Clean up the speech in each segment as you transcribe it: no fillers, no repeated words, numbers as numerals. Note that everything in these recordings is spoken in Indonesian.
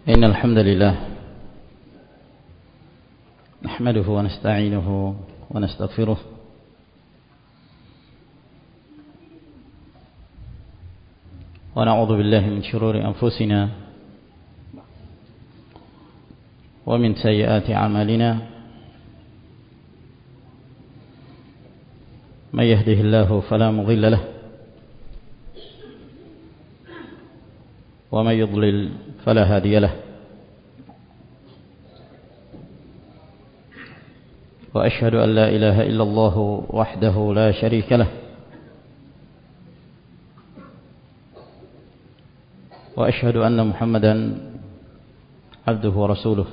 إن الحمد لله نحمده ونستعينه ونستغفره ونعوذ بالله من شرور أنفسنا ومن سيئات أعمالنا من يهده الله فلا مضل له ومن يضلل فلا هادي له وأشهد أن لا إله إلا الله وحده لا شريك له وأشهد أن محمدا عبده ورسوله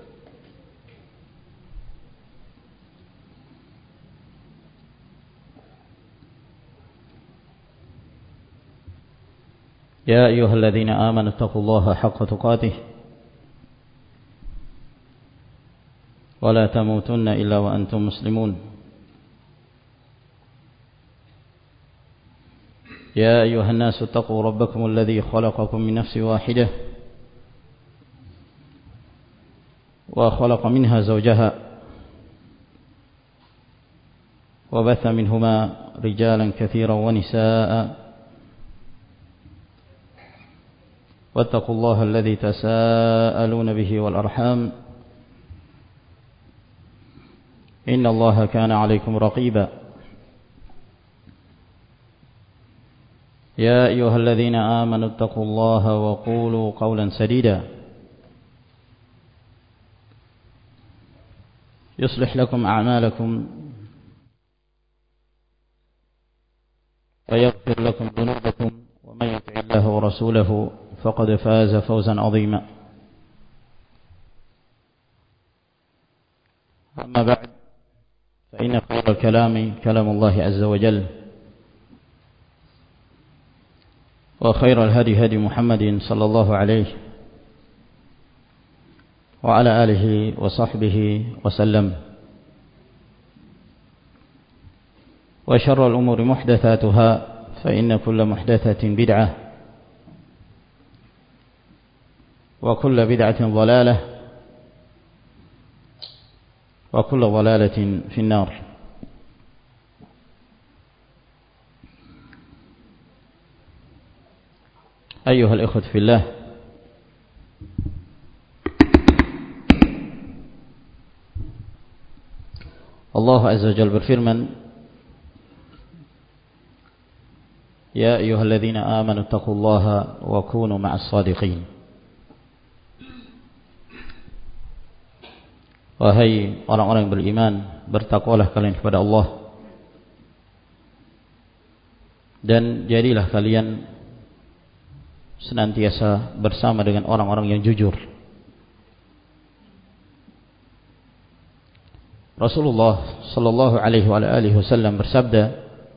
يا أيها الذين آمنوا اتقوا الله حق تقاته ولا تموتن إلا وأنتم مسلمون يا أيها الناس اتقوا ربكم الذي خلقكم من نفس واحدة وخلق منها زوجها وبث منهما رجالا كثيرا ونساء واتقوا الله الذي تساءلون به والأرحام إن الله كان عليكم رقيبا يا أيها الذين آمنوا اتقوا الله وقولوا قولا سديدا يصلح لكم أعمالكم ويغفر لكم ذنوبكم ومن يطع الله ورسوله فقد فاز فوزا عظيما أما بعد فإن خير الكلام كلام الله عز وجل وخير الهدي هدي محمد صلى الله عليه وعلى آله وصحبه وسلم وشر الأمور محدثاتها فإن كل محدثة بدعة وكل بدعة ضلالة وكل ضلالة في النار. أيها الإخوة في الله، Allah Azza wa Jalla berfirman, Ya ayyuhalladzina amanu taqullaha wa kunu ma'as sadiqin. Wahai orang-orang yang beriman, bertakwalah kalian kepada Allah dan jadilah kalian senantiasa bersama dengan orang-orang yang jujur. Rasulullah sallallahu alaihi wa alihi wasallam bersabda,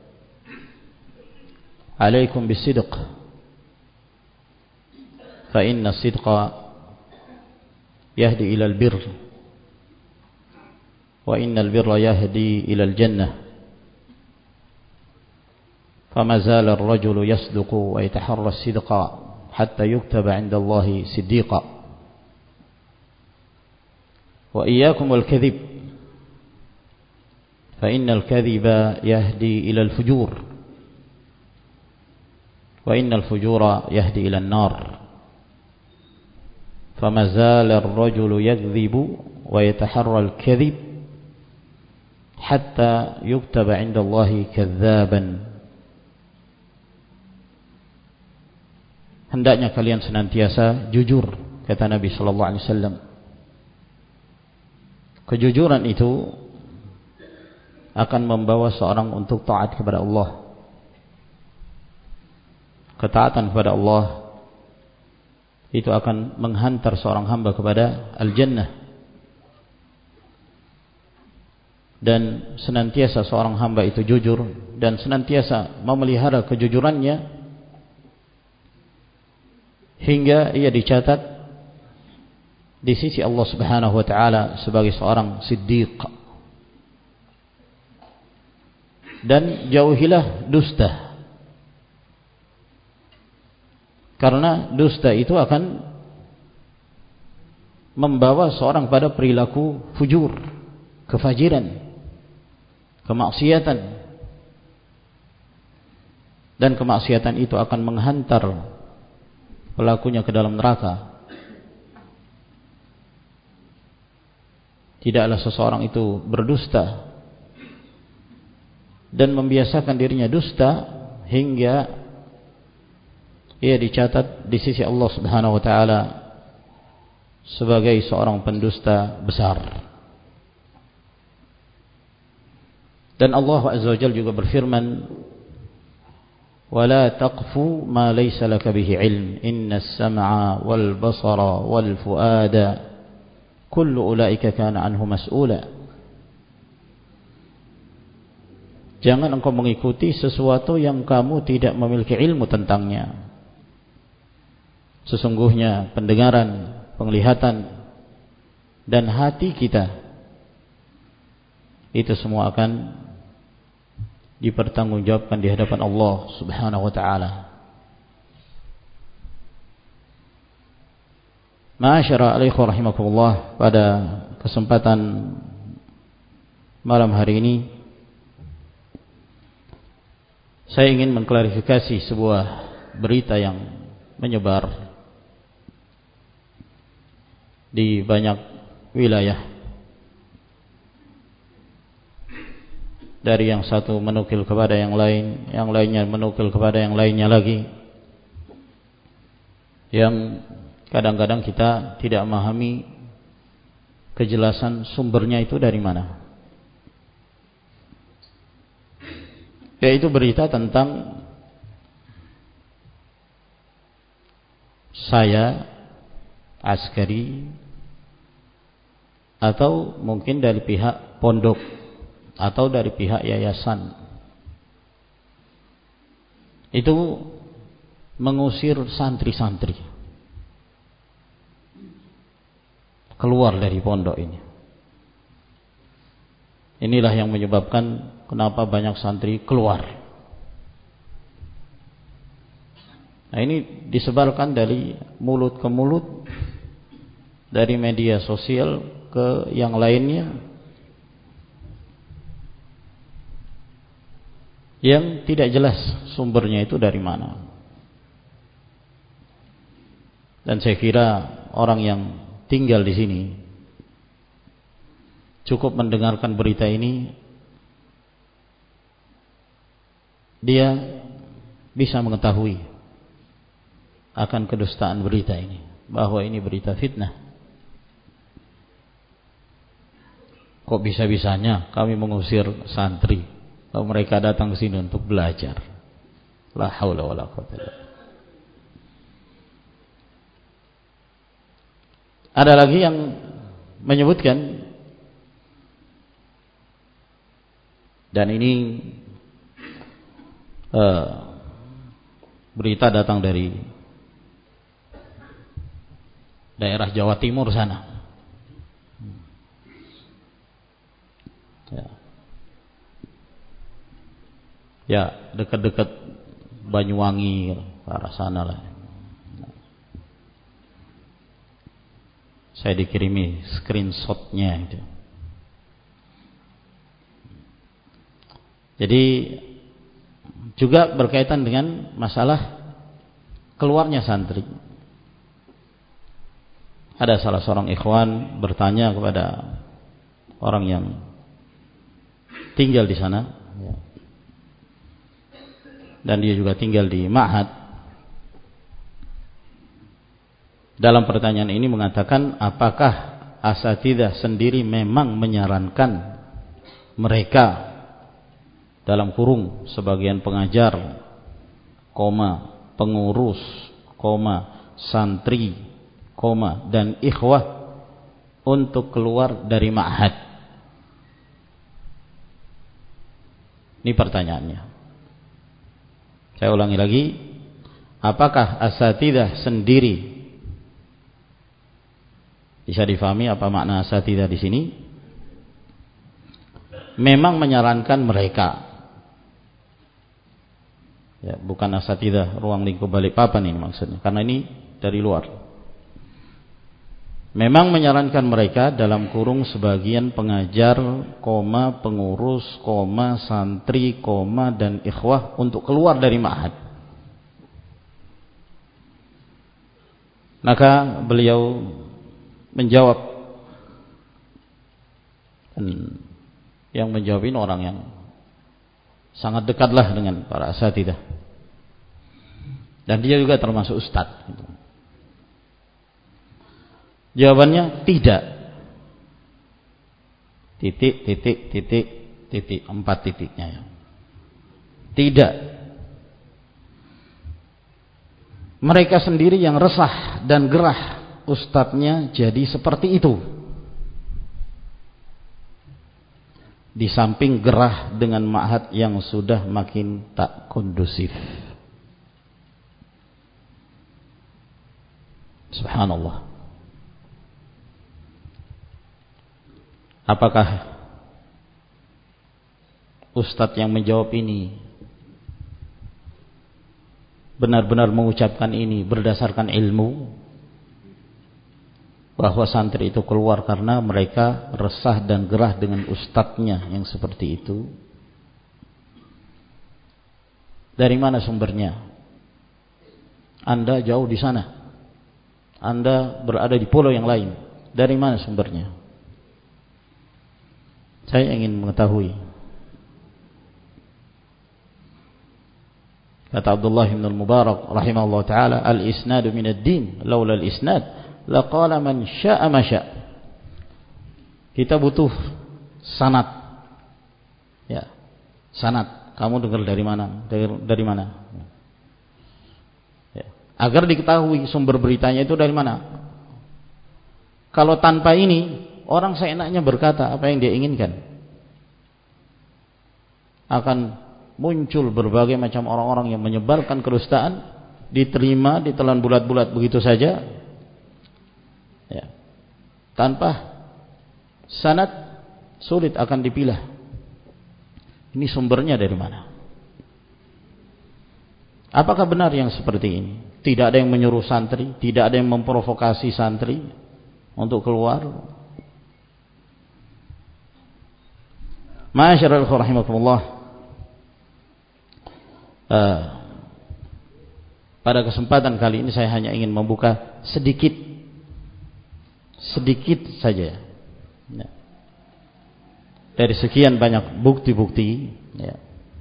"Alaikum bis-sidq, fa inna as-sidqa yahdi ila al-birr, wa innal birra yahdi ila al-jannah." فما زال الرجل يصدق ويتحرى الصدق حتى يكتب عند الله صديقا وإياكم والكذب فإن الكذب يهدي إلى الفجور وإن الفجور يهدي إلى النار فما زال الرجل يكذب ويتحرى الكذب حتى يكتب عند الله كذابا. Hendaknya kalian senantiasa jujur, kata Nabi sallallahu alaihi wasallam. Kejujuran itu akan membawa seorang untuk taat kepada Allah. Ketaatan kepada Allah itu akan menghantar seorang hamba kepada al-jannah. Dan senantiasa seorang hamba itu jujur dan senantiasa memelihara kejujurannya hingga ia dicatat di sisi Allah Subhanahu wa taala sebagai seorang siddiq. Dan jauhilah dusta, karena dusta itu akan membawa seorang pada perilaku fujur, kefajiran, kemaksiatan. Dan kemaksiatan itu akan menghantar pelakunya ke dalam neraka. Tidaklah seseorang itu berdusta dan membiasakan dirinya dusta hingga ia dicatat di sisi Allah Subhanahu wa taala sebagai seorang pendusta besar. Dan Allah Azza wa Jalla juga berfirman, وَلَا تَقْفُ مَا لَيْسَ لَكَ بِهِ عِلْمٍ إِنَّ السَّمْعَ وَالْبَصَرَ وَالْفُؤَادَ كُلُّ أُولَئِكَ كَانَ عَنْهُ مَسْئُولًا. Jangan engkau mengikuti sesuatu yang kamu tidak memiliki ilmu tentangnya. Sesungguhnya pendengaran, penglihatan, dan hati kita itu semua akan dipertanggungjawabkan di hadapan Allah Subhanahu wa taala. Ma'asyara alaikum rahimakumullah, pada kesempatan malam hari ini saya ingin mengklarifikasi sebuah berita yang menyebar di banyak wilayah. Dari yang satu menukil kepada yang lain, yang lainnya menukil kepada yang lainnya lagi, yang kadang-kadang kita tidak memahami kejelasan sumbernya itu dari mana. Yaitu berita tentang saya askari, atau mungkin dari pihak pondok atau dari pihak yayasan, itu mengusir santri-santri keluar dari pondok ini. Inilah yang menyebabkan kenapa banyak santri keluar. Nah, ini disebarkan dari mulut ke mulut, dari media sosial ke yang lainnya, yang tidak jelas sumbernya itu dari mana. Dan saya kira orang yang tinggal di sini cukup mendengarkan berita ini, dia bisa mengetahui akan kedustaan berita ini, bahwa ini berita fitnah. Kok bisa-bisanya kami mengusir santri kalau mereka datang ke sini untuk belajar? La haula wala quwwata illa billah. Ada lagi yang menyebutkan, dan ini berita datang dari daerah Jawa Timur sana. Ya, dekat-dekat Banyuwangi, ke arah sana lah. Saya dikirimi screenshotnya itu. Jadi juga berkaitan dengan masalah keluarnya santri. Ada salah seorang ikhwan bertanya kepada orang yang tinggal di sana, dan dia juga tinggal di ma'had. Dalam pertanyaan ini mengatakan, apakah asatidzah sendiri memang menyarankan mereka dalam kurung sebagian pengajar, pengurus, santri, dan ikhwah untuk keluar dari ma'had? Ini pertanyaannya. Saya ulangi lagi, apakah asatidzah sendiri, bisa difahami apa makna asatidzah di sini, memang menyarankan mereka, ya, bukan asatidzah ruang lingkup Balikpapan ini maksudnya, karena ini dari luar. memang menyarankan mereka dalam kurung sebagian pengajar, pengurus, santri, dan ikhwah untuk keluar dari ma'had. Maka beliau menjawab, yang menjawab ini orang yang sangat dekatlah dengan para asatidzah, dan dia juga termasuk ustadz. Jawabannya tidak. Titik 4 titiknya. Tidak. Mereka sendiri yang resah dan gerah ustadznya jadi seperti itu. Di samping gerah dengan ma'had yang sudah makin tak kondusif. Subhanallah. Apakah ustadz yang menjawab ini benar-benar mengucapkan ini berdasarkan ilmu, bahwa santri itu keluar karena mereka resah dan gerah dengan ustadznya yang seperti itu? Dari mana sumbernya? Anda jauh di sana, Anda berada di pulau yang lain. Dari mana sumbernya? Saya ingin mengetahui. Kata Abdullah bin Mubarak rahimahullah ta'ala, al-isnadu minad din, laula al-isnad laqala man sya'a ma sya'. Kita butuh sanad. Ya, sanad. Kamu dengar dari mana? Dari mana? Ya. Agar diketahui sumber beritanya itu dari mana. Kalau tanpa ini, orang seenaknya berkata apa yang dia inginkan. Akan muncul berbagai macam orang-orang yang menyebarkan kedustaan, diterima, ditelan bulat-bulat begitu saja, ya. Tanpa sanad sulit akan dipilah. Ini sumbernya dari mana? Apakah benar yang seperti ini? Tidak ada yang menyuruh santri, tidak ada yang memprovokasi santri untuk keluar. Ma'asyiral ikhwah rahimakumullah. Pada kesempatan kali ini saya hanya ingin membuka sedikit saja, ya, dari sekian banyak bukti-bukti, ya,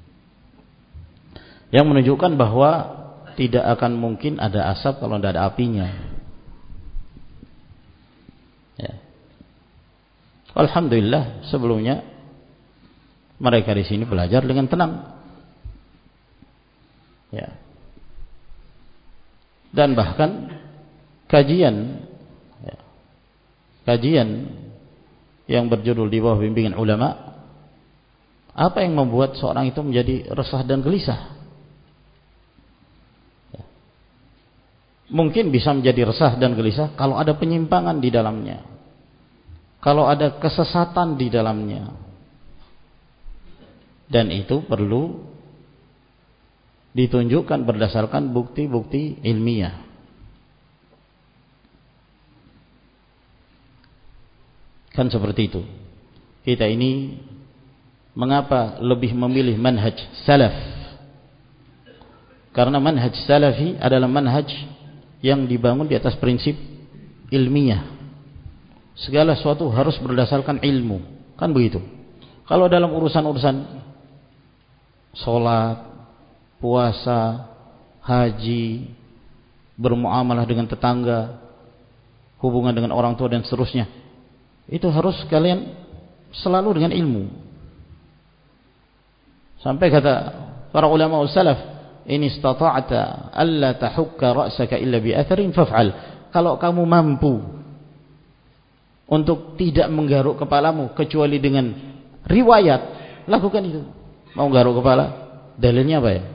yang menunjukkan bahwa tidak akan mungkin ada asap kalau tidak ada apinya, ya. Alhamdulillah sebelumnya mereka di sini belajar dengan tenang, ya. Dan bahkan kajian yang berjudul di bawah bimbingan ulama, apa yang membuat seorang itu menjadi resah dan gelisah? Ya. Mungkin bisa menjadi resah dan gelisah kalau ada penyimpangan di dalamnya, kalau ada kesesatan di dalamnya, dan itu perlu ditunjukkan berdasarkan bukti-bukti ilmiah. Kan seperti itu. Kita ini mengapa lebih memilih manhaj salaf? Karena manhaj salafi adalah manhaj yang dibangun di atas prinsip ilmiah. Segala sesuatu harus berdasarkan ilmu. Kan begitu. Kalau dalam urusan-urusan salat, puasa, haji, bermuamalah dengan tetangga, hubungan dengan orang tua dan seterusnya, itu harus kalian selalu dengan ilmu. Sampai kata para ulama salaf, in istata'ta alla tahukka ra'saka illa bi atharin faf'al. Kalau kamu mampu untuk tidak menggaruk kepalamu kecuali dengan riwayat, lakukan itu. Mau garuk kepala, dalilnya apa ya?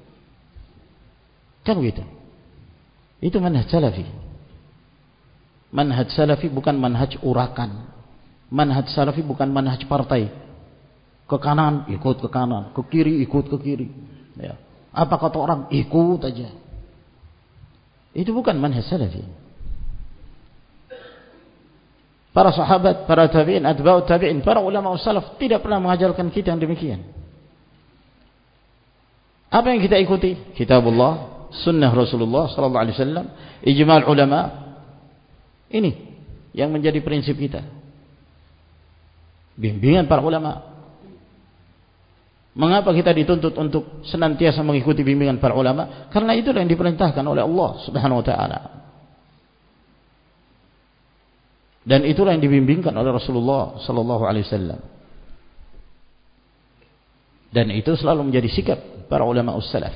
Kan begitu. Itu manhaj salafi. Manhaj salafi bukan manhaj urakan. Manhaj salafi bukan manhaj partai. Ke kanan ikut ke kanan, ke kiri ikut ke kiri, ya. Apa kata orang ikut aja. Itu bukan manhaj salafi. Para sahabat, para tabi'in, atba'ut tabi'in, para ulama salaf tidak pernah mengajarkan kita yang demikian. Apa yang kita ikuti? Kitabullah, sunnah Rasulullah sallallahu alaihi wasallam, ijma' ulama. Ini yang menjadi prinsip kita. Bimbingan para ulama. Mengapa kita dituntut untuk senantiasa mengikuti bimbingan para ulama? Karena itulah yang diperintahkan oleh Allah Subhanahu wa taala. Dan itulah yang dibimbingkan oleh Rasulullah sallallahu alaihi wasallam. Dan itu selalu menjadi sikap para ulama ussalaf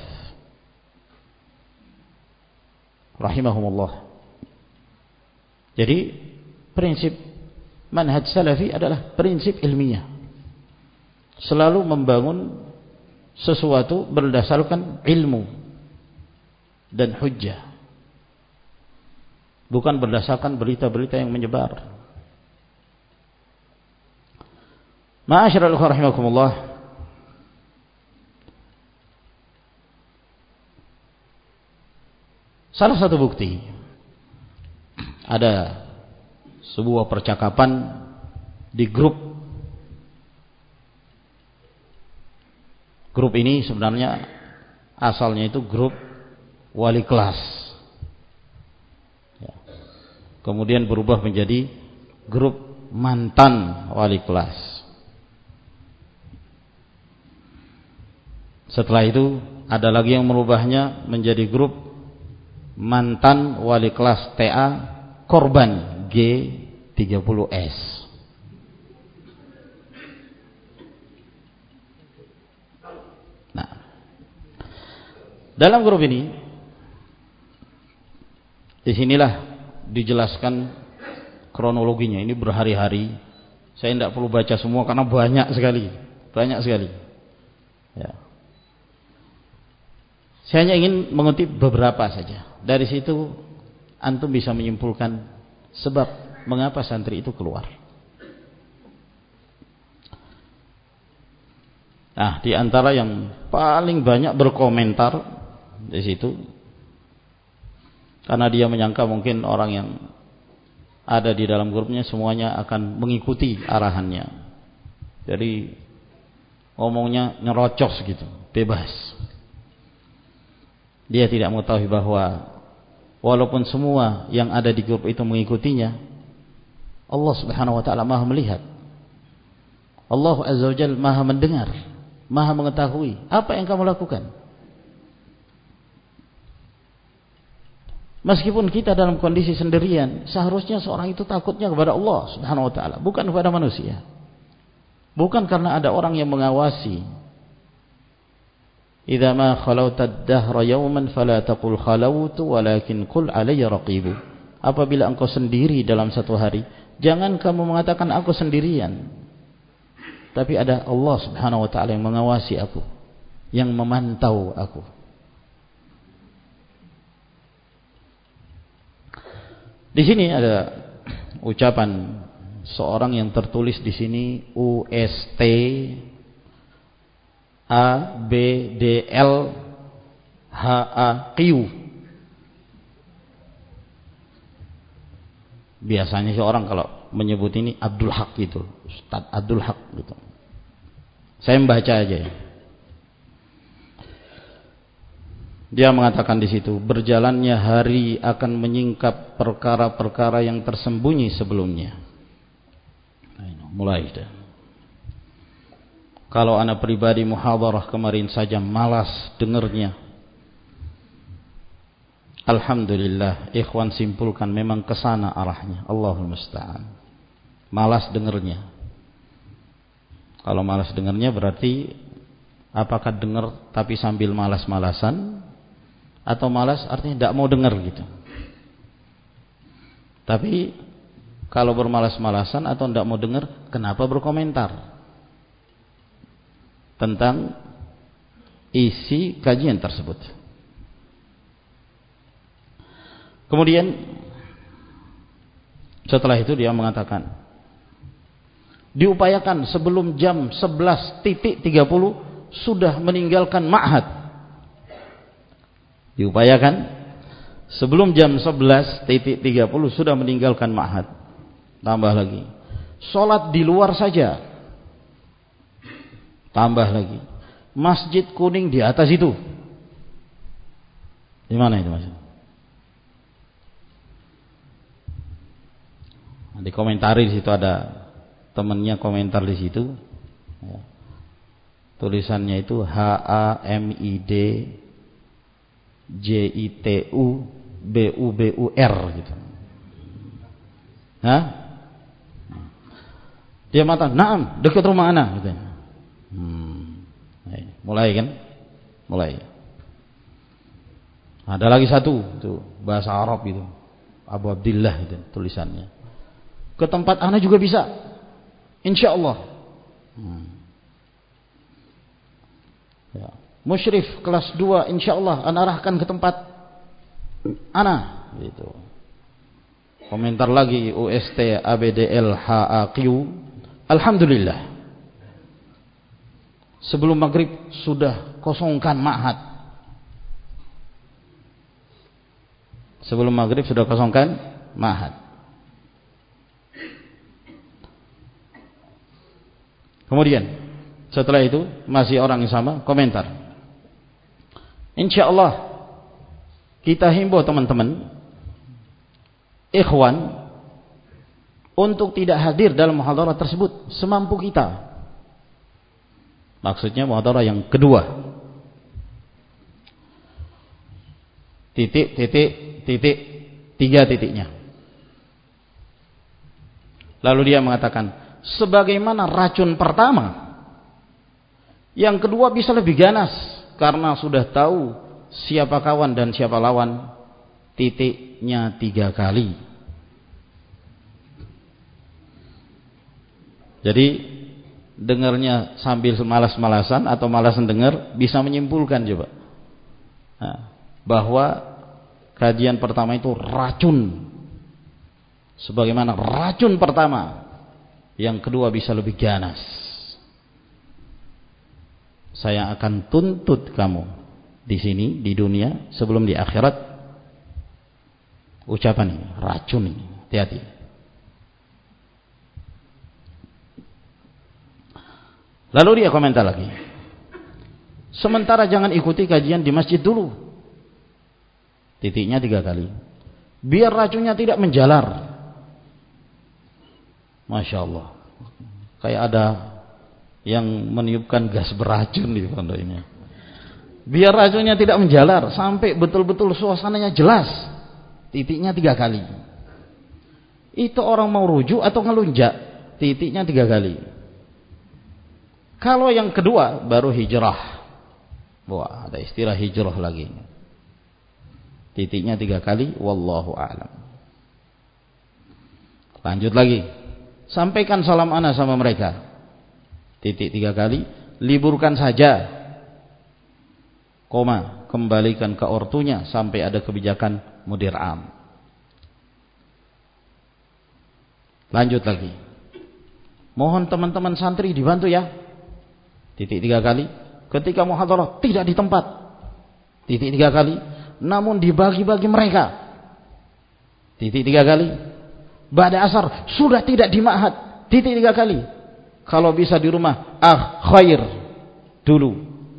rahimahumullah. Jadi prinsip manhaj salafi adalah prinsip ilmiah, selalu membangun sesuatu berdasarkan ilmu dan hujjah, bukan berdasarkan berita-berita yang menyebar. Ma'asyiral ikhwah rahimakumullah, salah satu bukti ada sebuah percakapan di grup ini sebenarnya asalnya itu grup wali kelas ya. Kemudian berubah menjadi grup mantan wali kelas. Setelah itu ada lagi yang merubahnya menjadi grup mantan wali kelas TA korban G30S. Nah, dalam grup ini disinilah dijelaskan kronologinya. Ini berhari-hari. Saya tidak perlu baca semua karena banyak sekali. Ya. Saya hanya ingin mengutip beberapa saja. Dari situ antum bisa menyimpulkan sebab mengapa santri itu keluar. Nah, di antara yang paling banyak berkomentar di situ, karena dia menyangka mungkin orang yang ada di dalam grupnya semuanya akan mengikuti arahannya. Jadi ngomongnya nyerocos gitu, bebas. Dia tidak mengetahui bahwa walaupun semua yang ada di grup itu mengikutinya, Allah Subhanahu wa taala Maha melihat. Allah Azza wa Jalla Maha mendengar, Maha mengetahui apa yang kamu lakukan. Meskipun kita dalam kondisi sendirian, seharusnya seorang itu takutnya kepada Allah Subhanahu wa taala, bukan kepada manusia. Bukan karena ada orang yang mengawasi. Idza ma khalauta ad-dahra yawman fala taqul khalautu walakin qul alayya raqibu. Apabila engkau sendiri dalam satu hari, jangan kamu mengatakan aku sendirian. Tapi ada Allah Subhanahu wa taala yang mengawasi aku, yang memantau aku. Di sini ada ucapan seorang yang tertulis di sini UST ABDL HAQ. Biasanya seorang kalau menyebut ini Abdul Haq gitu, Ustaz Abdul Haq gitu. Saya membaca aja ya. Dia mengatakan di situ, berjalannya hari akan menyingkap perkara-perkara yang tersembunyi sebelumnya. Mulai dah. Kalau anak pribadi muhadarah kemarin saja malas dengernya. Alhamdulillah, ikhwan simpulkan memang kesana arahnya. Allahul musta'an. Malas dengernya. Kalau malas dengernya berarti apakah dengar tapi sambil malas-malasan, atau malas artinya tidak mau dengar gitu. Tapi kalau bermalas-malasan atau tidak mau dengar, kenapa berkomentar tentang isi kajian tersebut? Kemudian setelah itu dia mengatakan, diupayakan sebelum jam 11.30 sudah meninggalkan ma'had. Diupayakan sebelum jam 11.30 sudah meninggalkan ma'had. Tambah lagi. Sholat di luar saja. Tambah lagi. Masjid kuning di atas itu. Di mana itu maksudnya? Di komentari di situ ada temannya komentar di situ. Ya. Tulisannya itu HAMIDJITUBUBUR gitu. Hah? Dia mata, "Naam, dekat rumah ana," gitu. Mulai kan? Mulai. Ada lagi satu, tuh bahasa Arab itu. Abu Abdillah itu tulisannya. Ke tempat ana juga bisa. Insyaallah. Ya. Musyrif kelas 2 insyaallah ana arahkan ke tempat ana gitu. Komentar lagi UST ABDL HAQ. Alhamdulillah. Sebelum maghrib sudah kosongkan ma'had. Sebelum maghrib sudah kosongkan ma'had. Kemudian setelah itu masih orang yang sama komentar. Insyaallah kita himbau teman-teman ikhwan untuk tidak hadir dalam muhadharah tersebut semampu kita. Maksudnya muhadharah yang kedua. Titik, tiga titiknya. Lalu dia mengatakan, sebagaimana racun pertama, yang kedua bisa lebih ganas karena sudah tahu siapa kawan dan siapa lawan. Titiknya 3 kali. Jadi dengarnya sambil malas-malasan atau malasan dengar bisa menyimpulkan coba bahwa kajian pertama itu racun. Sebagaimana racun pertama, yang kedua bisa lebih ganas. Saya akan tuntut kamu di sini di dunia sebelum di akhirat. Ucapan ini racun ini, hati-hati. Lalu dia komentar lagi. Sementara jangan ikuti kajian di masjid dulu. Titiknya 3 kali. Biar racunnya tidak menjalar. Masya Allah. Kayak ada yang meniupkan gas beracun di pondok ini. Biar racunnya tidak menjalar. Sampai betul-betul suasananya jelas. Titiknya 3 kali. Itu orang mau rujuk atau ngelunjak. Titiknya 3 kali. Kalau yang kedua baru hijrah. Wah, ada istilah hijrah lagi. Titiknya 3 kali, wallahu a'lam. Lanjut lagi. Sampaikan salam ana sama mereka. Titik 3 kali, liburkan saja. Koma, kembalikan ke ortunya sampai ada kebijakan mudir am. Lanjut lagi. Mohon teman-teman santri dibantu ya. Titik 3 kali. Ketika muhadharah tidak di tempat. Titik 3 kali. Namun dibagi-bagi mereka. Titik 3 kali. Ba'da asar sudah tidak di ma'had. Titik 3 kali. Kalau bisa di rumah, khair dulu.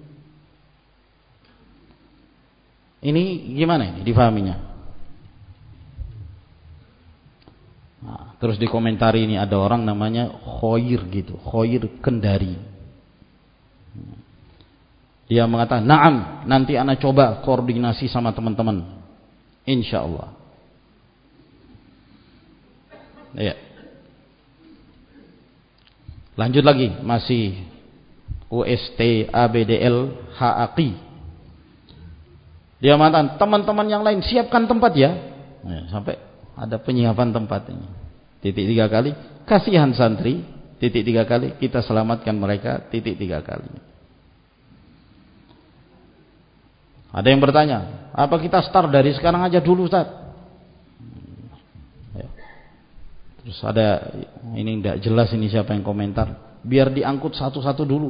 Ini gimana ini difahaminya? Nah, terus dikomentari ini ada orang namanya Khoir gitu. Khoir Kendari. Dia mengatakan, "Na'am, nanti ana coba koordinasi sama teman-teman. Insyaallah." Ya. Lanjut lagi, masih UST ABDL HAQ. Dia mengatakan, "Teman-teman yang lain siapkan tempat ya." Nah, sampai ada penyiapan tempat ini. Titik 3 kali, kasihan santri. Titik 3 kali, kita selamatkan mereka. Titik 3 kali. Ada yang bertanya, apa kita start dari sekarang aja dulu Ustaz? Ya. Terus ada, ini tidak jelas ini siapa yang komentar. Biar diangkut satu-satu dulu.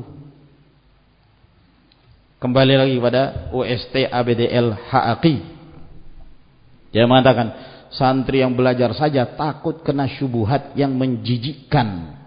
Kembali lagi pada UST ABDL HAQ. Dia mengatakan, santri yang belajar saja takut kena syubhat yang menjijikkan.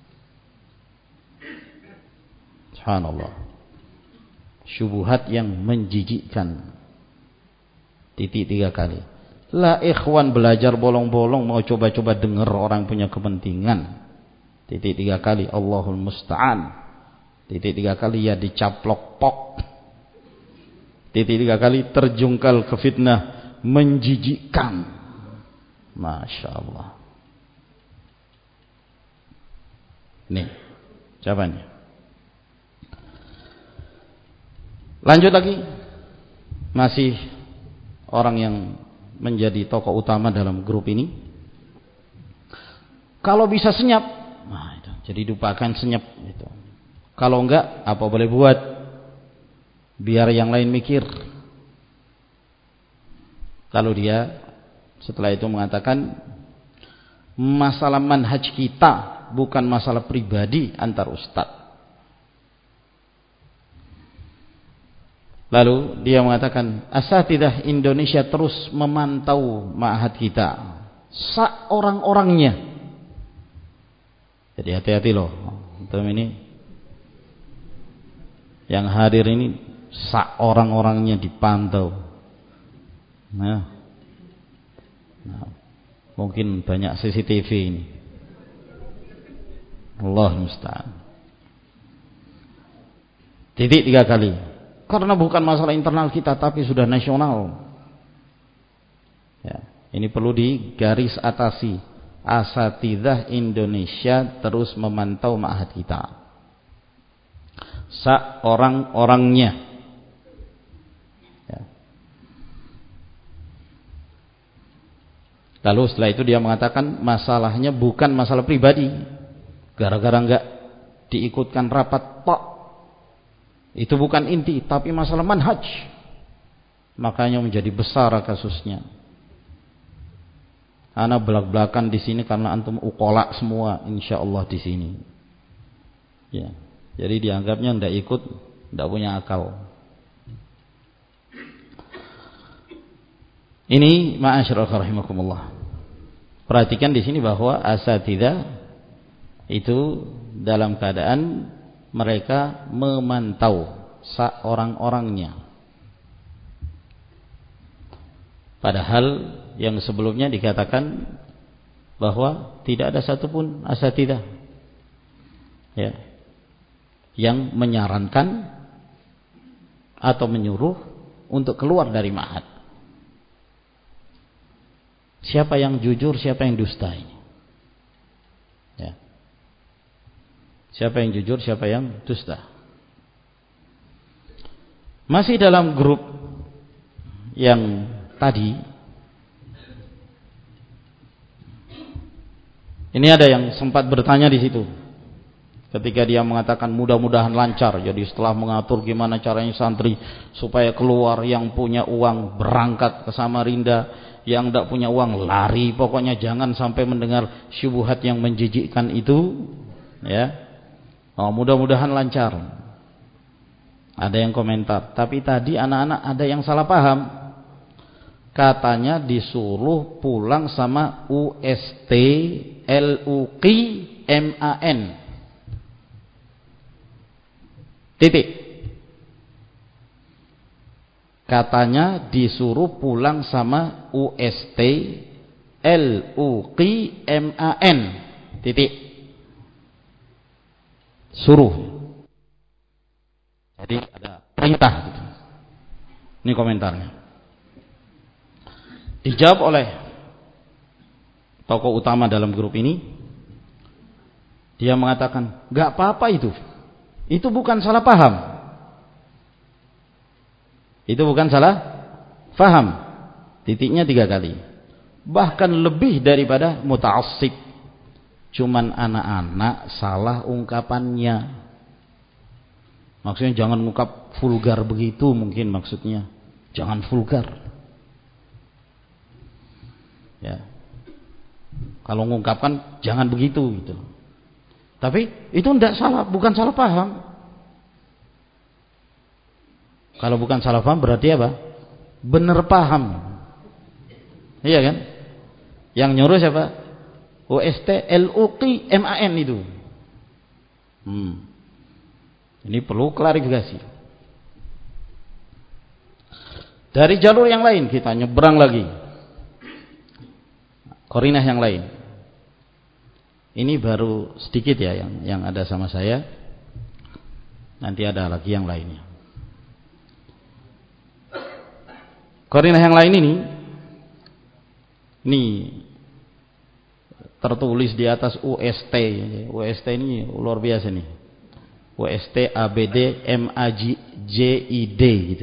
Subhanallah. Syubhat yang menjijikkan. Titik 3 kali. Lah ikhwan belajar bolong-bolong mau coba-coba dengar orang punya kepentingan. Titik 3 kali. Allahul musta'an. Titik 3 kali ya dicaplok pok. Titik 3 kali terjungkal ke fitnah menjijikkan. Masya Allah. Nih jawabannya. Lanjut lagi. Masih orang yang menjadi tokoh utama dalam grup ini. Kalau bisa senyap, nah itu, jadi lupakan senyap itu. Kalau enggak, apa boleh buat? Biar yang lain mikir. Lalu dia setelah itu mengatakan, masalah manhaj kita bukan masalah pribadi antar ustadz. Lalu dia mengatakan, asatidah Indonesia terus memantau ma'had kita, orang-orangnya. Jadi hati-hati loh, untuk ini yang hadir ini orang-orangnya dipantau. Nah, mungkin banyak CCTV ini. Allah musta'an. Titik 3 kali. Karena bukan masalah internal kita, tapi sudah nasional. Ya, ini perlu digaris atasi. Asatidzah Indonesia terus memantau ma'had kita. Orang-orangnya. Ya. Lalu setelah itu dia mengatakan masalahnya bukan masalah pribadi. Gara-gara enggak diikutkan rapat tok, itu bukan inti, tapi masalah manhaj. Makanya menjadi besar kasusnya. Ana belak-belakan di sini karena antum ukola semua, insyaallah di sini. Ya, jadi dianggapnya ndak ikut, ndak punya akal. Ini ma'asyiral rahimakumullah. Perhatikan di sini bahwa asatidzah itu dalam keadaan mereka memantau orang-orangnya. Padahal yang sebelumnya dikatakan bahwa tidak ada satupun asatidzah ya, yang menyarankan atau menyuruh untuk keluar dari ma'had. Siapa yang jujur, siapa yang dusta ini? Ya. Siapa yang jujur, siapa yang dusta? Masih dalam grup yang tadi, ini ada yang sempat bertanya di situ. Ketika dia mengatakan mudah-mudahan lancar, jadi setelah mengatur gimana caranya santri supaya keluar, yang punya uang berangkat ke Samarinda, yang tidak punya uang lari, pokoknya jangan sampai mendengar syubhat yang menjijikkan itu, ya. Oh, mudah-mudahan lancar. Ada yang komentar, tapi tadi anak-anak ada yang salah paham. Katanya disuruh pulang sama UST LUQ MAN. Titik. Katanya disuruh pulang sama UST LUQ MAN. Titik. Suruh. Jadi ada perintah gitu. Ini komentarnya. Dijawab oleh tokoh utama dalam grup ini. Dia mengatakan, "Enggak apa-apa itu. Itu bukan salah paham. Itu bukan salah paham." Titiknya 3 kali. Bahkan lebih daripada muta'assib. Cuman anak-anak salah ungkapannya. Maksudnya jangan ungkap vulgar begitu, mungkin maksudnya. Jangan vulgar. Ya. Kalau mengungkapkan jangan begitu gitu. Tapi itu tidak salah, bukan salah paham. Kalau bukan salah paham berarti apa? Benar paham. Iya kan? Yang nyuruh siapa? USTLUQMAN itu. Ini perlu klarifikasi. Dari jalur yang lain kita nyebrang lagi. Qarinah yang lain. Ini baru sedikit ya yang ada sama saya. Nanti ada lagi yang lainnya. Qarinah yang lain ini tertulis di atas UST. UST ini luar biasa nih. UST ABD MAJID gitu.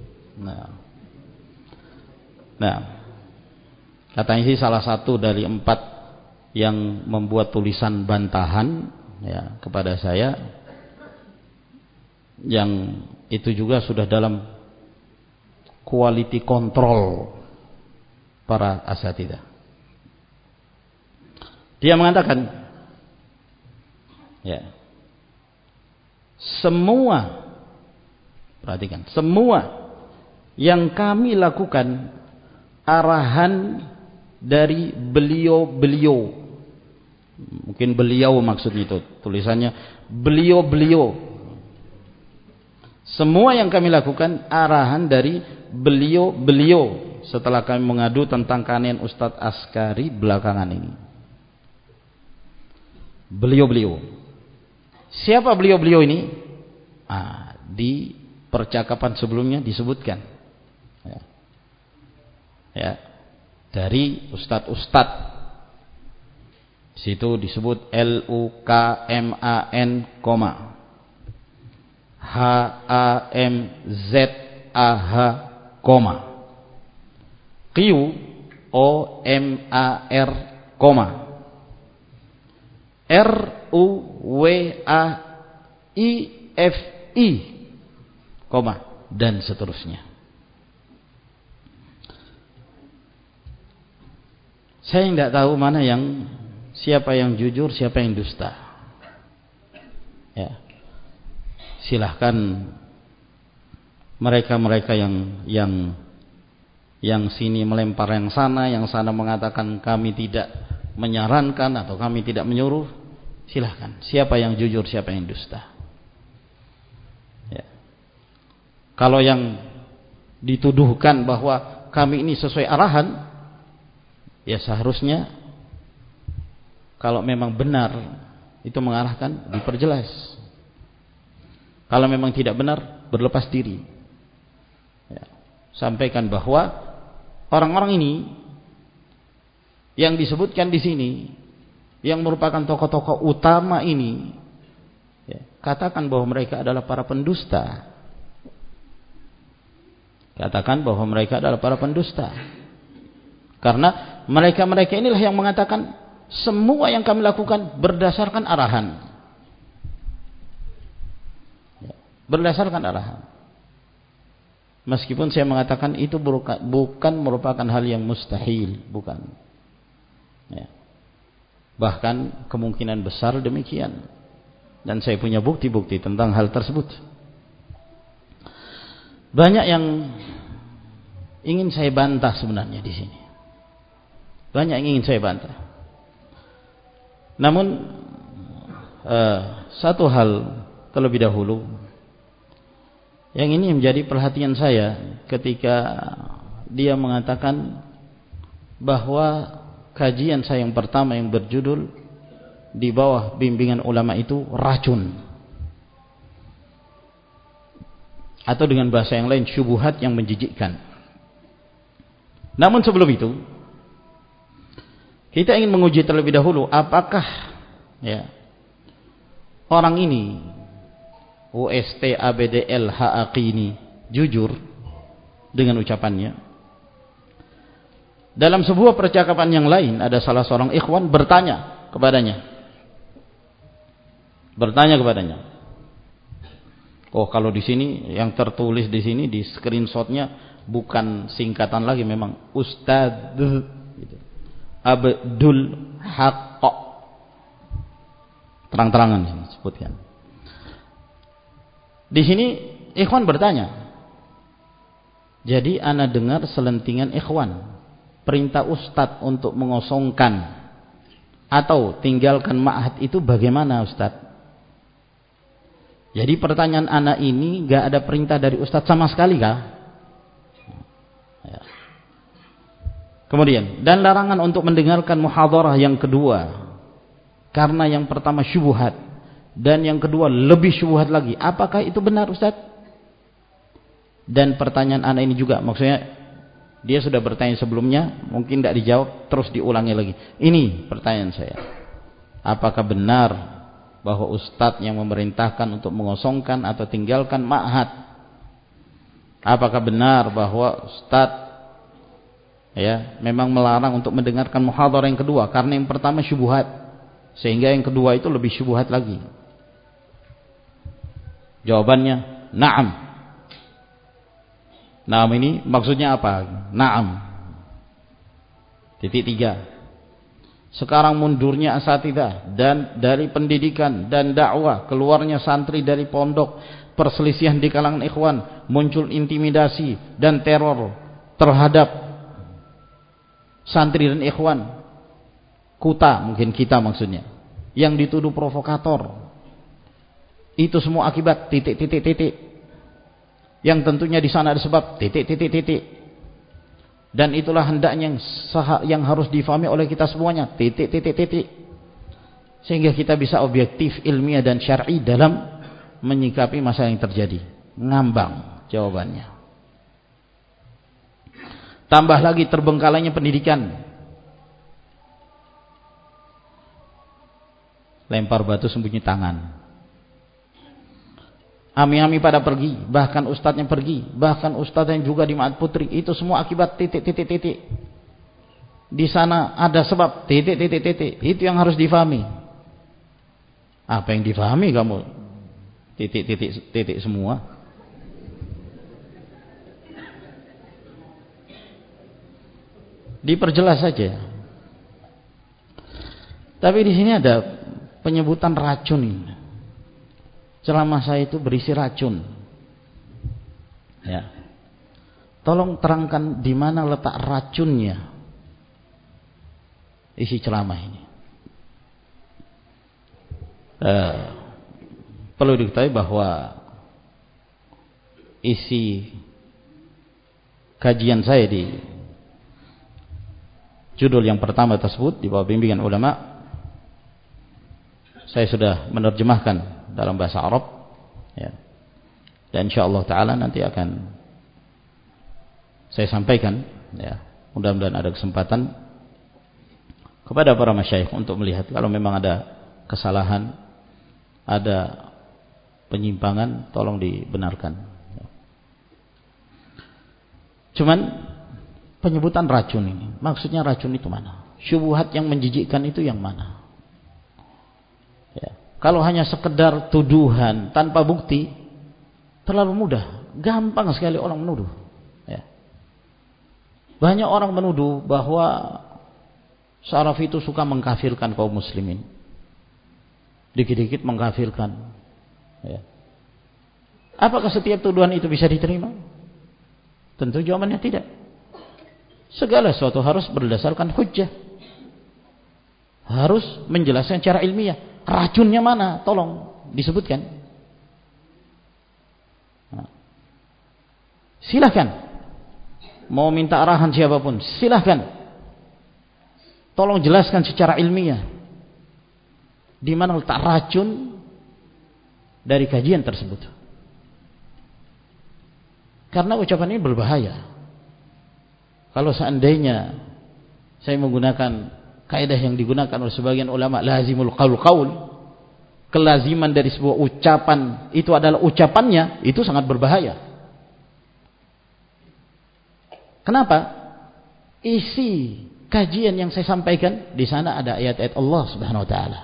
Nah, katanya sih salah satu dari 4 yang membuat tulisan bantahan ya kepada saya, yang itu juga sudah dalam quality control para asatidzah. Dia mengatakan ya, semua, perhatikan, semua yang kami lakukan arahan dari beliau-beliau, mungkin beliau maksudnya itu, tulisannya beliau-beliau, semua yang kami lakukan arahan dari beliau-beliau setelah kami mengadu tentang keanehan Ustadz Askari belakangan ini. Beliau-beliau, siapa beliau-beliau ini? Di percakapan sebelumnya disebutkan ya, dari ustadz-ustadz. Situ disebut LUKMAN, HAMZAH, QOMAR, RUWAIFI, dan seterusnya. Saya tidak tahu mana siapa yang jujur, siapa yang dusta. Ya. Silahkan mereka-mereka yang sini melempar yang sana mengatakan kami tidak menyarankan atau kami tidak menyuruh. Silahkan. Siapa yang jujur, siapa yang dusta. Ya. Kalau yang dituduhkan bahwa kami ini sesuai arahan, ya seharusnya kalau memang benar itu mengarahkan, diperjelas. Kalau memang tidak benar, berlepas diri. Ya. Sampaikan bahwa orang-orang ini yang disebutkan di sini, yang merupakan tokoh-tokoh utama ini, ya, katakan bahwa mereka adalah para pendusta. Katakan bahwa mereka adalah para pendusta. Karena mereka-mereka inilah yang mengatakan semua yang kami lakukan berdasarkan arahan. Ya, berdasarkan arahan. Meskipun saya mengatakan itu bukan merupakan hal yang mustahil, bukan. Ya. Bahkan kemungkinan besar demikian. Dan saya punya bukti-bukti tentang hal tersebut. Banyak yang ingin saya bantah sebenarnya di sini. Banyak yang ingin saya bantah. Namun satu hal terlebih dahulu yang ini menjadi perhatian saya ketika dia mengatakan bahwa kajian saya yang pertama yang berjudul di bawah bimbingan ulama itu racun, atau dengan bahasa yang lain syubhat yang menjijikkan. Namun sebelum itu kita ingin menguji terlebih dahulu apakah ya orang ini USTABDLHAQ ini jujur dengan ucapannya. Dalam sebuah percakapan yang lain ada salah seorang ikhwan bertanya kepadanya. Oh, kalau di sini yang tertulis di sini di screenshotnya bukan singkatan lagi, memang Ustadz gitu. Abdul Haqq, terang-terangan di sini sebutkan. Di sini ikhwan bertanya. Jadi ana dengar selentingan ikhwan perintah ustadz untuk mengosongkan atau tinggalkan ma'had itu bagaimana ustadz? Jadi pertanyaan anak ini gak ada perintah dari ustadz sama sekali kah? Ya. Kemudian, dan larangan untuk mendengarkan muhadharah yang kedua, karena yang pertama syubhat dan yang kedua lebih syubhat lagi. Apakah itu benar ustadz? Dan pertanyaan anak ini juga, maksudnya dia sudah bertanya sebelumnya, mungkin tidak dijawab, terus diulangi lagi. Ini pertanyaan saya. Apakah benar bahwa ustadz yang memerintahkan untuk mengosongkan atau tinggalkan ma'had? Apakah benar bahwa ustadz memang melarang untuk mendengarkan muhadharah yang kedua karena yang pertama syubhat, sehingga yang kedua itu lebih syubhat lagi? Jawabannya na'am. Naam ini maksudnya apa? Naam. Titik 3. Sekarang mundurnya asatidzah dan dari pendidikan dan dakwah, keluarnya santri dari pondok, perselisihan di kalangan ikhwan, muncul intimidasi dan teror terhadap santri dan ikhwan. Kuta, mungkin kita maksudnya, yang dituduh provokator. Itu semua akibat titik. Yang tentunya di sana ada sebab titik. Dan itulah hendaknya yang harus difahami oleh kita semuanya, titik. Sehingga kita bisa objektif, ilmiah dan syar'i dalam menyikapi masalah yang terjadi. Ngambang jawabannya. Tambah lagi terbengkalainya pendidikan. Lempar batu sembunyi tangan. Ami-ami pada pergi, bahkan ustadznya pergi, bahkan ustadz yang juga di Ma'had Putri, itu semua akibat titik. Di sana ada sebab titik. Itu yang harus difahami. Apa yang difahami kamu? Titik semua. Diperjelas saja. Tapi di sini ada penyebutan racun ini. Ceramah saya itu berisi racun. Ya. Tolong terangkan di mana letak racunnya isi ceramah ini. Perlu diketahui bahwa isi kajian saya di judul yang pertama tersebut di bawah bimbingan ulama, saya sudah menerjemahkan dalam bahasa Arab, ya. Dan insyaallah taala nanti akan saya sampaikan, ya. Mudah-mudahan ada kesempatan kepada para masyayikh untuk melihat kalau memang ada kesalahan, ada penyimpangan, tolong dibenarkan. Ya. Cuman penyebutan racun ini, maksudnya racun itu mana? Syubhat yang menjijikkan itu yang mana? Ya. Kalau hanya sekedar tuduhan tanpa bukti, terlalu mudah, gampang sekali orang menuduh. Ya. Banyak orang menuduh bahwa salaf itu suka mengkafirkan kaum muslimin, dikit-dikit mengkafirkan. Ya. Apakah setiap tuduhan itu bisa diterima? Tentu jawabannya tidak. Segala sesuatu harus berdasarkan hujjah, harus menjelaskan secara ilmiah. Racunnya mana? Tolong disebutkan. Nah. Silahkan. Mau minta arahan siapapun, silahkan. Tolong jelaskan secara ilmiah di mana letak racun dari kajian tersebut. Karena ucapan ini berbahaya. Kalau seandainya saya menggunakan kaidah yang digunakan oleh sebagian ulama, lazimul qaul, kelaziman dari sebuah ucapan itu adalah ucapannya, itu sangat berbahaya. Kenapa? Isi kajian yang saya sampaikan di sana ada ayat-ayat Allah Subhanahu wa taala.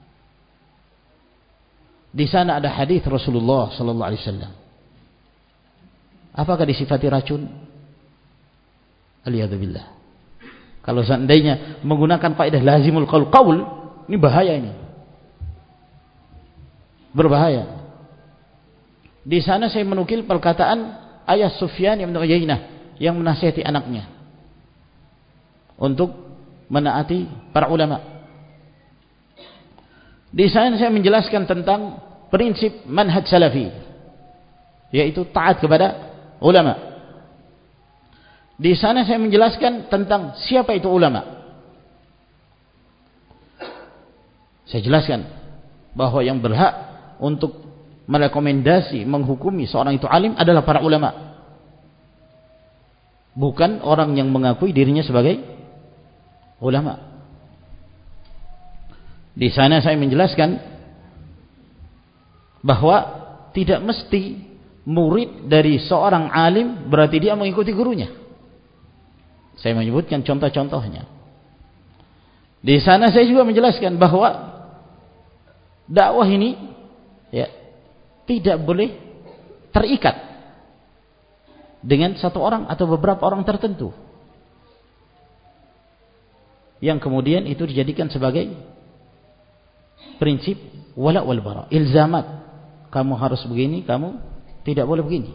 Di sana ada hadis Rasulullah sallallahu alaihi wasallam. Apakah disifati racun? Aliyadzubillah. Kalau seandainya menggunakan kaidah lazimul qaul, ini bahaya ini. Berbahaya. Di sana saya menukil perkataan ayah Sufyan bin Uyainah yang menasihati anaknya. untuk menaati para ulama. Di sana saya menjelaskan tentang prinsip manhaj salafi, yaitu taat kepada ulama. Di sana saya menjelaskan tentang siapa itu ulama. Saya jelaskan bahwa yang berhak untuk merekomendasi, menghukumi seorang itu alim adalah para ulama, bukan orang yang mengakui dirinya sebagai ulama. Di sana saya menjelaskan bahwa tidak mesti murid dari seorang alim berarti dia mengikuti gurunya. Saya menyebutkan contoh-contohnya. Di sana saya juga menjelaskan bahwa dakwah ini ya tidak boleh terikat dengan satu orang atau beberapa orang tertentu, yang kemudian itu dijadikan sebagai prinsip wala wal bara, ilzamat. Kamu harus begini, kamu tidak boleh begini.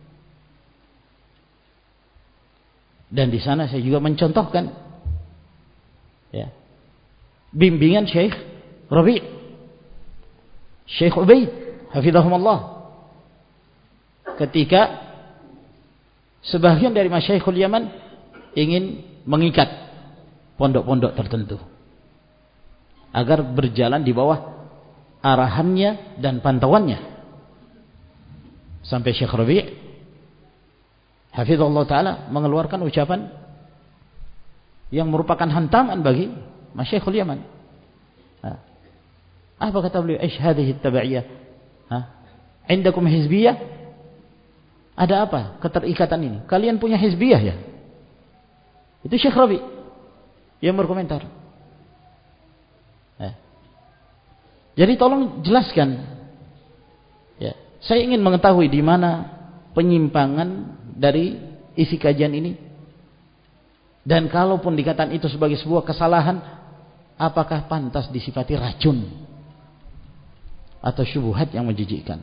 Dan di sana saya juga mencontohkan ya, bimbingan Syekh Rabi', Syekh Ubaid hafizahumullah, ketika sebagian dari masyayikhul Yaman ingin mengikat pondok-pondok tertentu agar berjalan di bawah arahannya dan pantauannya, sampai Syekh Rabi' hafizahullah ta'ala mengeluarkan ucapan yang merupakan hantaman bagi masyayikhul Yaman. Apa kata beliau? Aish hadhihi at-tabi'iyah? Indakum hizbiyah? Ada apa keterikatan ini? Kalian punya hizbiyah ya? Itu Syekh Rabi' yang berkomentar. Jadi tolong jelaskan. Ya, saya ingin mengetahui di mana penyimpangan dari isi kajian ini. Dan kalaupun dikatakan itu sebagai sebuah kesalahan, apakah pantas disifati racun atau syubhat yang menjijikkan?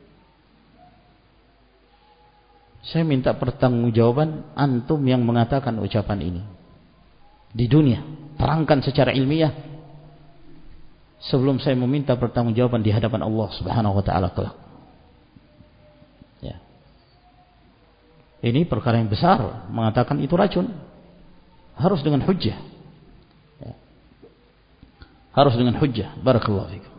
Saya minta pertanggungjawaban antum yang mengatakan ucapan ini di dunia. Terangkan secara ilmiah sebelum saya meminta pertanggungjawaban di hadapan Allah Subhanahu wa taala kelak. Ya. Ini perkara yang besar, mengatakan itu racun. Harus dengan hujjah. Ya. Harus dengan hujjah. Barakallahu fikum.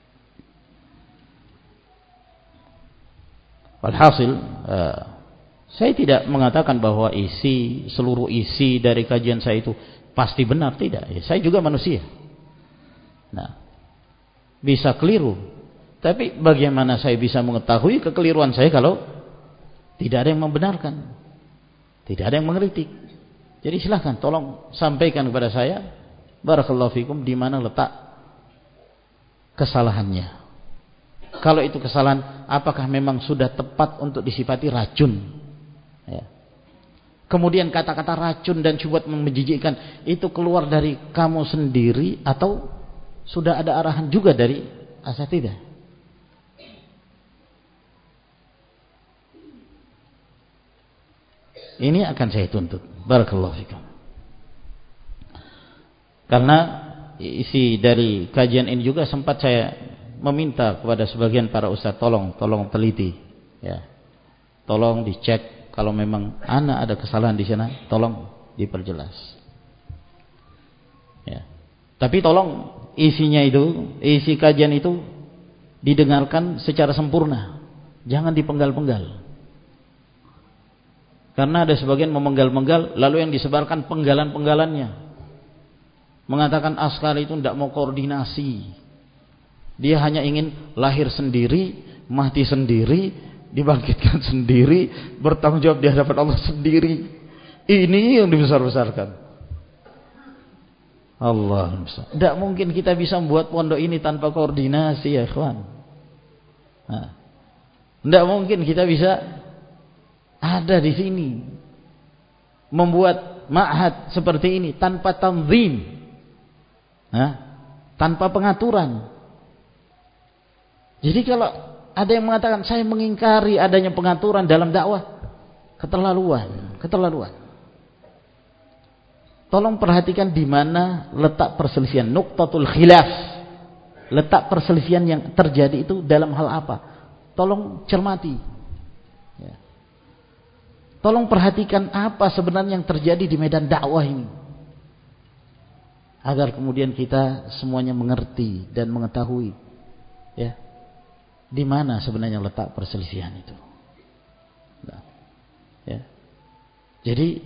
Walhasil, saya tidak mengatakan bahwa seluruh isi dari kajian saya itu pasti benar, tidak. Ya, saya juga manusia. Nah, bisa keliru. Tapi bagaimana saya bisa mengetahui kekeliruan saya kalau tidak ada yang membenarkan, tidak ada yang mengkritik? Jadi silahkan tolong sampaikan kepada saya, barakallahu fikum, di mana letak kesalahannya. Kalau itu kesalahan, apakah memang sudah tepat untuk disifati racun? Ya. Kemudian kata-kata racun dan syubhat menjijikkan itu keluar dari kamu sendiri atau sudah ada arahan juga dari asatidzah? Ini akan saya tuntut. Barakallahu fikum. Karena isi dari kajian ini juga sempat saya meminta kepada sebagian para ustaz, tolong teliti, ya, tolong dicek kalau memang ana ada kesalahan di sana, tolong diperjelas. Ya. Tapi tolong isinya itu, isi kajian itu didengarkan secara sempurna, jangan dipenggal-penggal. Karena ada sebagian memenggal-penggal, lalu yang disebarkan penggalan-penggalannya, mengatakan Askar itu tidak mau koordinasi. Dia hanya ingin lahir sendiri, mati sendiri, dibangkitkan sendiri, bertanggung jawab di hadapan Allah sendiri. Ini yang dibesar-besarkan. Allah, tidak mungkin kita bisa membuat pondok ini tanpa koordinasi, ya ikhwan. Tidak mungkin kita bisa ada di sini membuat ma'had seperti ini tanpa tanzim, tanpa pengaturan. Jadi kalau ada yang mengatakan saya mengingkari adanya pengaturan dalam dakwah, keterlaluan. tolong perhatikan di mana letak perselisihan, nuqtatul khilaf. Letak perselisihan yang terjadi itu dalam hal apa? Tolong cermati. Ya. Tolong perhatikan apa sebenarnya yang terjadi di medan dakwah ini. Agar kemudian kita semuanya mengerti dan mengetahui, ya, di mana sebenarnya letak perselisihan itu. Nah, ya. Jadi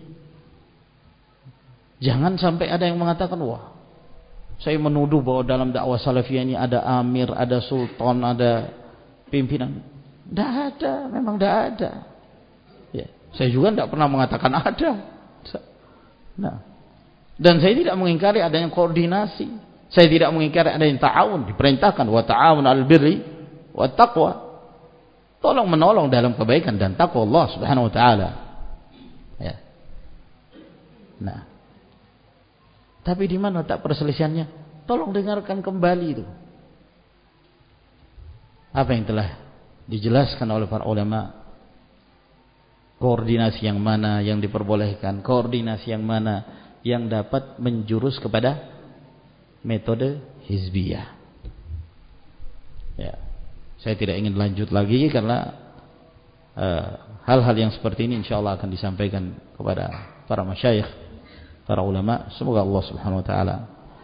jangan sampai ada yang mengatakan, wah, saya menuduh bahwa dalam dakwah salafiyah ini ada amir, ada sultan, ada pimpinan. Tidak ada, memang tidak ada. Ya, saya juga tidak pernah mengatakan ada. Nah, dan saya tidak mengingkari adanya koordinasi. Saya tidak mengingkari adanya ta'awun, diperintahkan wa ta'awun 'alal birri wat taqwa. Tolong menolong dalam kebaikan dan takwa Allah Subhanahu wa taala. Ya. Nah, tapi di mana letak perselisihannya? Tolong dengarkan kembali itu. Apa yang telah dijelaskan oleh para ulama? Koordinasi yang mana yang diperbolehkan, koordinasi yang mana yang dapat menjurus kepada metode hizbiyah. Ya. Saya tidak ingin lanjut lagi karena hal-hal yang seperti ini insyaallah akan disampaikan kepada para masyayikh, para ulama. Semoga Allah Subhanahu wa taala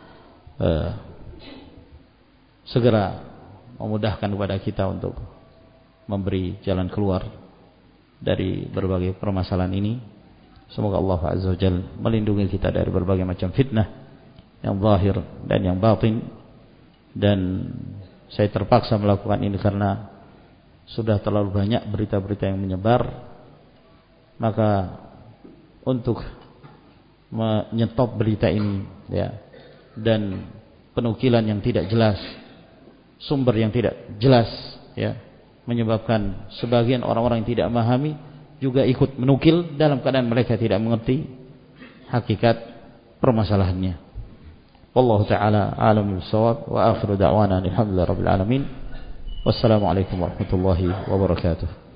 segera memudahkan kepada kita untuk memberi jalan keluar dari berbagai permasalahan ini. Semoga Allah Azza wa Jalla melindungi kita dari berbagai macam fitnah yang zahir dan yang batin. Dan saya terpaksa melakukan ini karena sudah terlalu banyak berita-berita yang menyebar. Maka untuk menyetop berita ini, ya, dan penukilan yang tidak jelas, sumber yang tidak jelas, ya, menyebabkan sebagian orang-orang yang tidak memahami juga ikut menukil dalam keadaan mereka tidak mengerti hakikat permasalahannya. Wallahu ta'ala a'lam bis-shawab wa akhiru da'wana alhamdulillahi rabbil alamin. Wassalamualaikum warahmatullahi wabarakatuh.